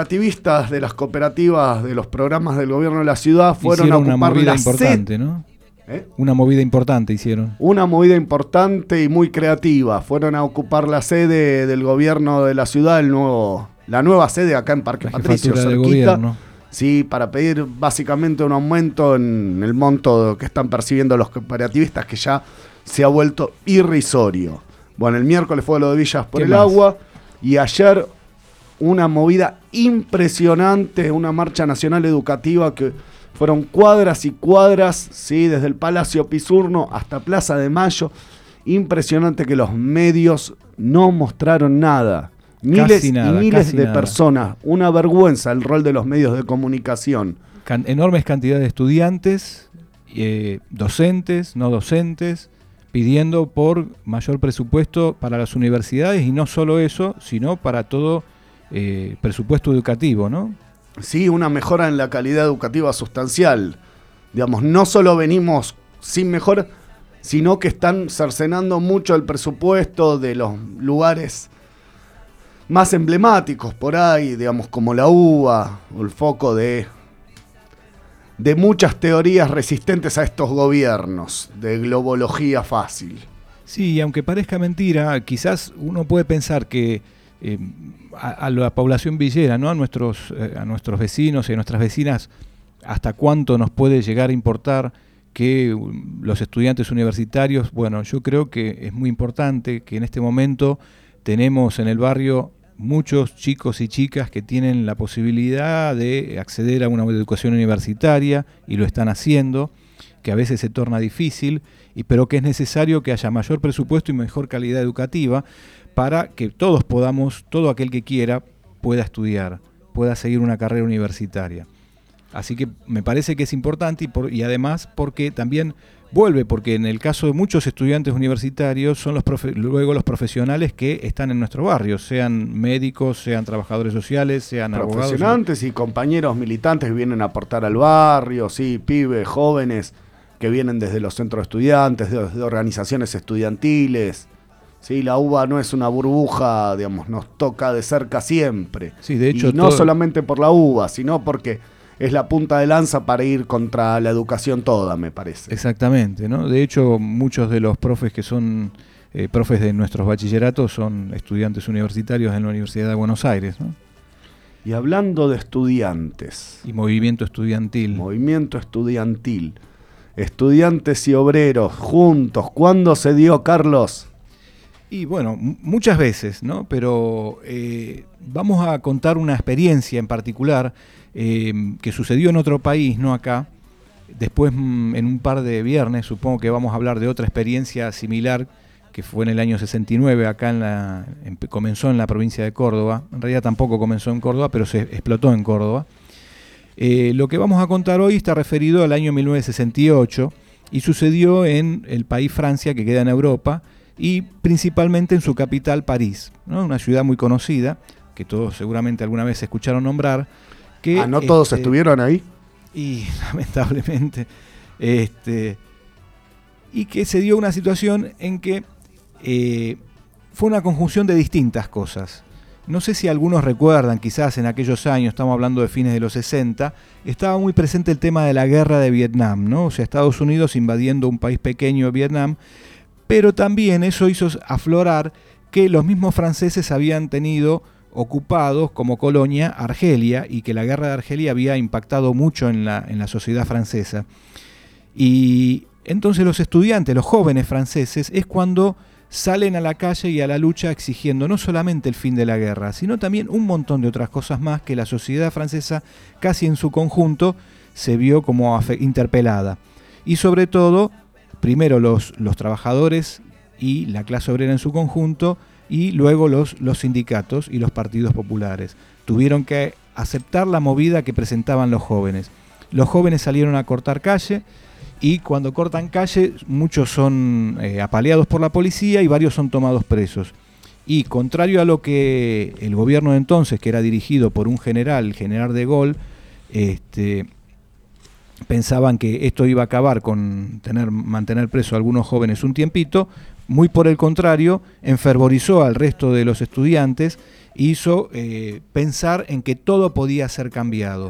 cooperativistas de las cooperativas de los programas del gobierno de la ciudad fueron Hicieron a ocupar una movida la importante, sede, ¿no? ¿Eh? Una movida importante hicieron. Una movida importante y muy creativa. Fueron a ocupar la sede del gobierno de la ciudad, el nuevo, la nueva sede acá en Parque La Patricio, jefatura de cerquita. gobierno. Sí, para pedir básicamente un aumento en el monto que están percibiendo los cooperativistas, que ya se ha vuelto irrisorio. Bueno, el miércoles fue lo de Villas por ¿Qué el más? Agua y ayer una movida impresionante, una marcha nacional educativa que fueron cuadras y cuadras, sí, desde el Palacio Pisurno hasta Plaza de Mayo. Impresionante que los medios no mostraron nada. Miles Casi nada, y miles casi de nada. personas. Una vergüenza el rol de los medios de comunicación. Can- enormes cantidades de estudiantes, eh, docentes, no docentes, pidiendo por mayor presupuesto para las universidades y no solo eso, sino para todo eh, presupuesto educativo, ¿no? Sí, una mejora en la calidad educativa sustancial. Digamos, no solo venimos sin mejora, sino que están cercenando mucho el presupuesto de los lugares más emblemáticos por ahí, digamos, como la U B A, o el foco de, de muchas teorías resistentes a estos gobiernos, de globología fácil. Sí, y aunque parezca mentira, quizás uno puede pensar que eh, a, a la población villera, ¿no? a, nuestros, eh, a nuestros vecinos y a nuestras vecinas, hasta cuánto nos puede llegar a importar que um, los estudiantes universitarios. Bueno, yo creo que es muy importante que en este momento tenemos en el barrio muchos chicos y chicas que tienen la posibilidad de acceder a una educación universitaria y lo están haciendo, que a veces se torna difícil, y pero que es necesario que haya mayor presupuesto y mejor calidad educativa para que todos podamos, todo aquel que quiera, pueda estudiar, pueda seguir una carrera universitaria. Así que me parece que es importante y, por, y además porque también vuelve, porque en el caso de muchos estudiantes universitarios son los profe, luego los profesionales que están en nuestro barrio, sean médicos, sean trabajadores sociales, sean abogados. Profesionantes y compañeros militantes que vienen a aportar al barrio, sí, pibes, jóvenes que vienen desde los centros de estudiantes, de, de organizaciones estudiantiles. Sí, la U B A no es una burbuja, digamos, nos toca de cerca siempre. Sí, de hecho, y no todo... solamente por la U B A, sino porque es la punta de lanza para ir contra la educación toda, me parece. Exactamente, ¿no? De hecho, muchos de los profes que son eh, profes de nuestros bachilleratos son estudiantes universitarios en la Universidad de Buenos Aires, ¿no? Y hablando de estudiantes. Y movimiento estudiantil. Movimiento estudiantil. Estudiantes y obreros juntos. ¿Cuándo se dio, Carlos? Y bueno, m- muchas veces, ¿no? Pero eh, vamos a contar una experiencia en particular eh, que sucedió en otro país, no acá. Después, mm, en un par de viernes, supongo que vamos a hablar de otra experiencia similar que fue en el año sesenta y nueve, acá en la, en, comenzó en la provincia de Córdoba. En realidad tampoco comenzó en Córdoba, pero se explotó en Córdoba. Eh, lo que vamos a contar hoy está referido al año mil novecientos sesenta y ocho y sucedió en el país Francia, que queda en Europa, y principalmente en su capital, París, ¿no? Una ciudad muy conocida, que todos seguramente alguna vez escucharon nombrar. Que, ah, ¿no todos este, estuvieron ahí? Y lamentablemente, este, y que se dio una situación en que eh, fue una conjunción de distintas cosas. No sé si algunos recuerdan, quizás en aquellos años, estamos hablando de fines de los sesenta, estaba muy presente el tema de la guerra de Vietnam, ¿no? O sea, Estados Unidos invadiendo un país pequeño, Vietnam, pero también eso hizo aflorar que los mismos franceses habían tenido ocupados como colonia Argelia y que la guerra de Argelia había impactado mucho en la, en la sociedad francesa. Y entonces los estudiantes, los jóvenes franceses, es cuando salen a la calle y a la lucha exigiendo no solamente el fin de la guerra, sino también un montón de otras cosas más que la sociedad francesa casi en su conjunto se vio como interpelada. Y sobre todo, primero los, los trabajadores y la clase obrera en su conjunto, y luego los, los sindicatos y los partidos populares. Tuvieron que aceptar la movida que presentaban los jóvenes. Los jóvenes salieron a cortar calle, y cuando cortan calle muchos son eh, apaleados por la policía y varios son tomados presos. Y contrario a lo que el gobierno de entonces, que era dirigido por un general, el general de Gaulle, este, pensaban que esto iba a acabar con tener, mantener preso a algunos jóvenes un tiempito, muy por el contrario, enfervorizó al resto de los estudiantes, hizo eh, pensar en que todo podía ser cambiado.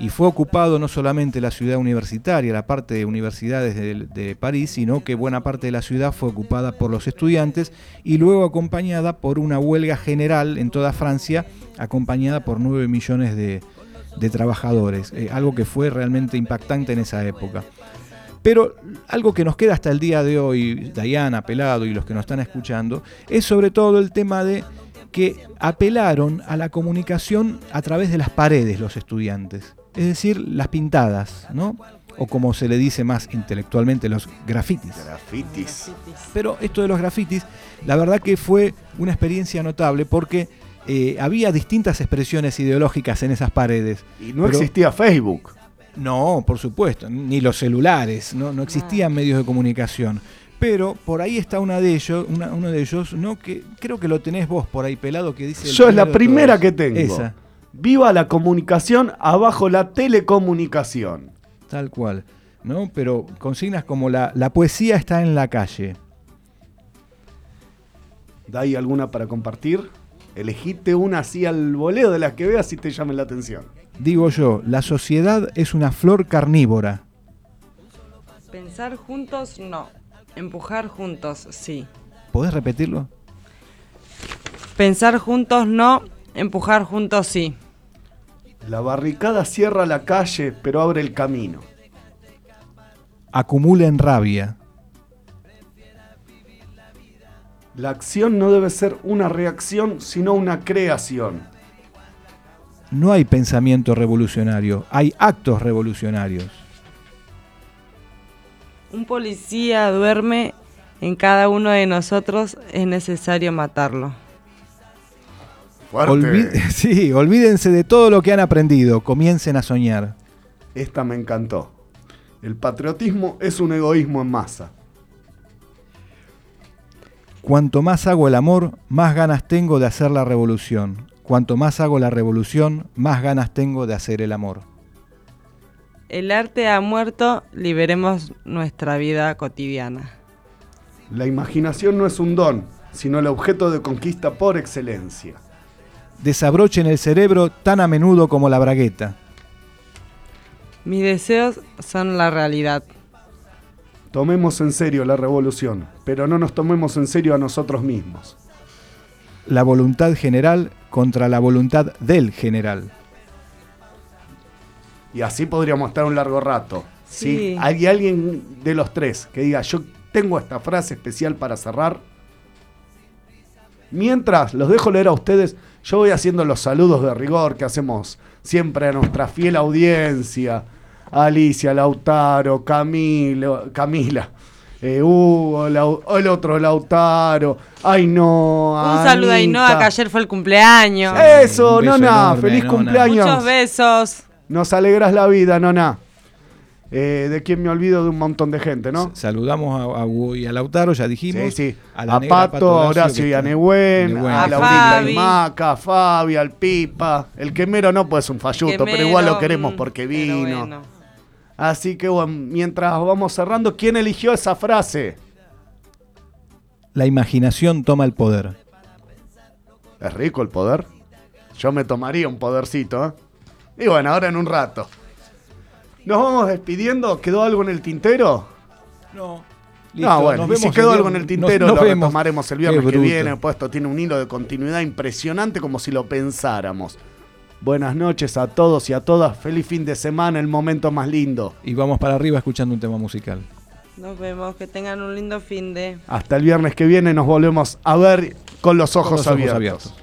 y fue ocupado no solamente la ciudad universitaria, la parte de universidades de, de París, sino que buena parte de la ciudad fue ocupada por los estudiantes y luego acompañada por una huelga general en toda Francia, acompañada por nueve millones de, de trabajadores, eh, algo que fue realmente impactante en esa época. Pero algo que nos queda hasta el día de hoy, Diana, Pelado y los que nos están escuchando, es sobre todo el tema de que apelaron a la comunicación a través de las paredes los estudiantes, es decir, las pintadas, ¿no? O como se le dice más intelectualmente, los grafitis. Grafitis. Pero esto de los grafitis, la verdad que fue una experiencia notable porque eh, había distintas expresiones ideológicas en esas paredes. Y no Pero, existía Facebook. No, por supuesto, ni los celulares, no, no existían medios de comunicación. Pero por ahí está una de ellos, una, uno de ellos, ¿no? Que creo que lo tenés vos por ahí, Pelado, que dice... Yo es la primera que tengo. Esa. Viva la comunicación, abajo la telecomunicación. Tal cual, ¿no? Pero consignas como la, la poesía está en la calle. ¿Hay alguna para compartir? Elegite una así al voleo de las que veas y te llamen la atención. Digo yo, la sociedad es una flor carnívora. Pensar juntos, no. Empujar juntos, sí. ¿Podés repetirlo? Pensar juntos, no. Empujar juntos, sí. La barricada cierra la calle, pero abre el camino. Acumulen rabia. La acción no debe ser una reacción, sino una creación. No hay pensamiento revolucionario, hay actos revolucionarios. Un policía duerme en cada uno de nosotros, es necesario matarlo. Fuerte. Olvi- sí, olvídense de todo lo que han aprendido, comiencen a soñar. Esta me encantó. El patriotismo es un egoísmo en masa. Cuanto más hago el amor, más ganas tengo de hacer la revolución. Cuanto más hago la revolución, más ganas tengo de hacer el amor. El arte ha muerto, liberemos nuestra vida cotidiana. La imaginación no es un don, sino el objeto de conquista por excelencia. Desabrochen el cerebro tan a menudo como la bragueta. Mis deseos son la realidad. Tomemos en serio la revolución, pero no nos tomemos en serio a nosotros mismos. La voluntad general contra la voluntad del general. Y así podríamos estar un largo rato. Sí. ¿Sí? ¿Hay alguien de los tres que diga, yo tengo esta frase especial para cerrar? Mientras los dejo leer a ustedes, yo voy haciendo los saludos de rigor que hacemos siempre a nuestra fiel audiencia. Alicia, Lautaro, Camilo, Camila, eh, Hugo, Lau, el otro Lautaro, Ainhoa. Un saludo a Ainhoa, que ayer fue el cumpleaños. Eso, Un beso Nona, enorme, feliz Nona. cumpleaños. Muchos besos. Nos alegras la vida, Nona. Eh, de quien me olvido de un montón de gente, ¿no? Saludamos a, a Hugo y a Lautaro, ya dijimos. Sí, sí. A, A, la negra Pato, a Horacio, Horacio que y a está- Nehuen, Nehuen. a A Laurita Fabi. y Maca, a Fabi, al Pipa. El quemero no, pues es un falluto, pero igual lo queremos porque Pero vino. bueno. Así que bueno, mientras vamos cerrando, ¿quién eligió esa frase? La imaginación toma el poder. ¿Es rico el poder? Yo me tomaría un podercito, ¿eh? Y bueno, ahora en un rato. Nos vamos despidiendo. ¿Quedó algo en el tintero? No. No, bueno, y si quedó algo en el tintero, nos- nos lo vemos. retomaremos el Qué viernes que bruto. viene. Pues esto tiene un hilo de continuidad impresionante, como si lo pensáramos. Buenas noches a todos y a todas. Feliz fin de semana, el momento más lindo. Y vamos para arriba escuchando un tema musical. Nos vemos, que tengan un lindo fin de... Hasta el viernes que viene nos volvemos a ver con los ojos, Con los ojos abiertos. abiertos.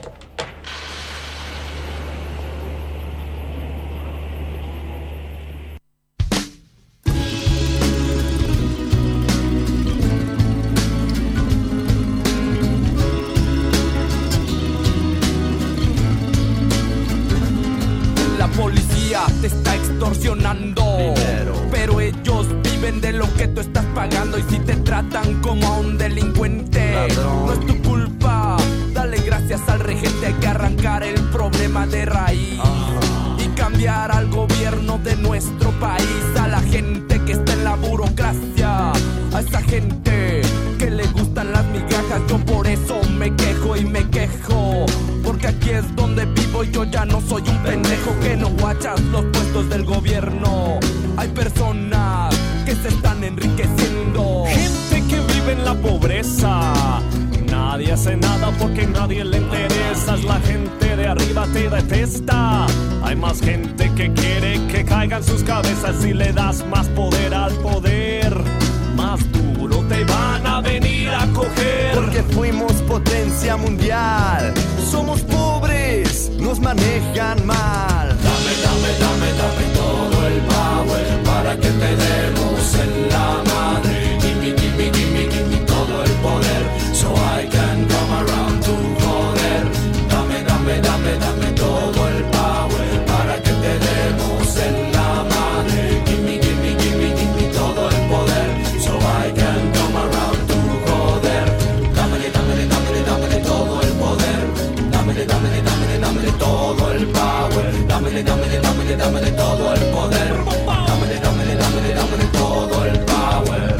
La policía te está extorsionando, pero ellos viven de lo que tú estás pagando. Y si te tratan como a un delincuente, Ladrón. no es tu culpa. Dale gracias al regente, hay que arrancar el problema de raíz y cambiar al gobierno de nuestro país. A la gente que está en la burocracia, a esa gente que le gustan las migajas. Yo por eso me quejo y me quejo, porque aquí es donde vivo todo y yo ya no soy un pendejo que no guachas los puestos del gobierno. Hay personas que se están enriqueciendo, gente que vive en la pobreza. Nadie hace nada porque a nadie le interesas. La gente de arriba te detesta. Hay más gente que quiere que caigan sus cabezas. Si le das más poder al poder, más duro te van a venir a coger. Porque fuimos potencia mundial. Somos pobres, nos manejan mal. Dame, dame, dame, dame todo el power para que te demos en la madre. Gimme, gimme, gimme, gimme todo el poder so I can come around to joder. Dame, dame, dame, dame todo el power para que te demos en la madre. Gimme, gimme, gimme, gimme todo el poder so I can come around to joder. Dámele, dámele, dámele, dámele todo el poder. Dámele, dámele, dámele, dámele todo el power. Dámele, dámele, dámele, dámele todo el poder. Dámele, dámele, dámele, dámele todo el power.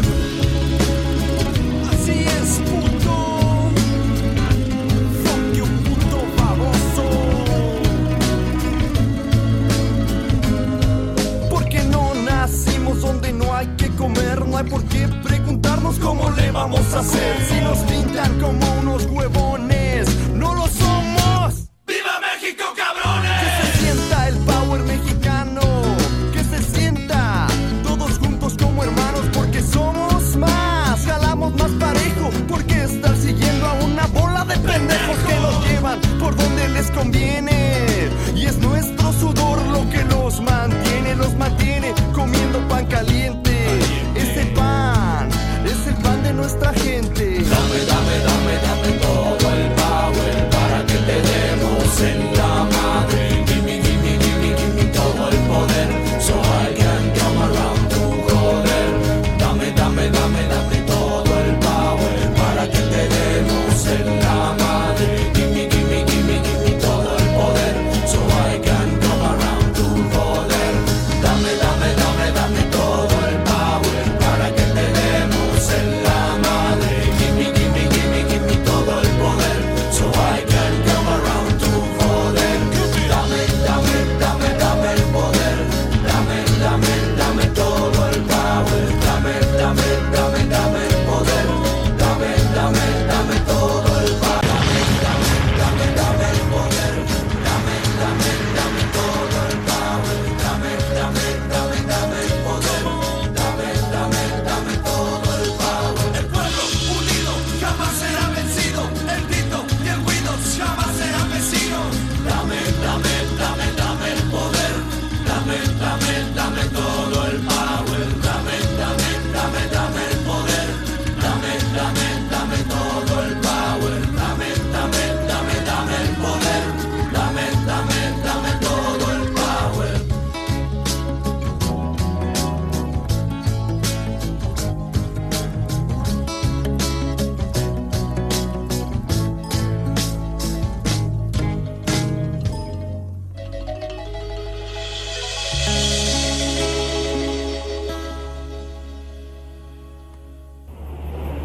Así es, puto. Fuck you, puto baboso. Porque no nacimos donde no hay que comer. No hay por qué preguntarnos cómo le vamos a hacer. Si nos pintan como unos huevones, no lo somos. ¡Viva México, cabrones! Que se sienta el power mexicano, que se sienta todos juntos como hermanos, porque somos más, jalamos más parejo, porque estar siguiendo a una bola de pendejos que nos llevan por donde les conviene. Y es nuestro sudor lo que los mantiene, los mantiene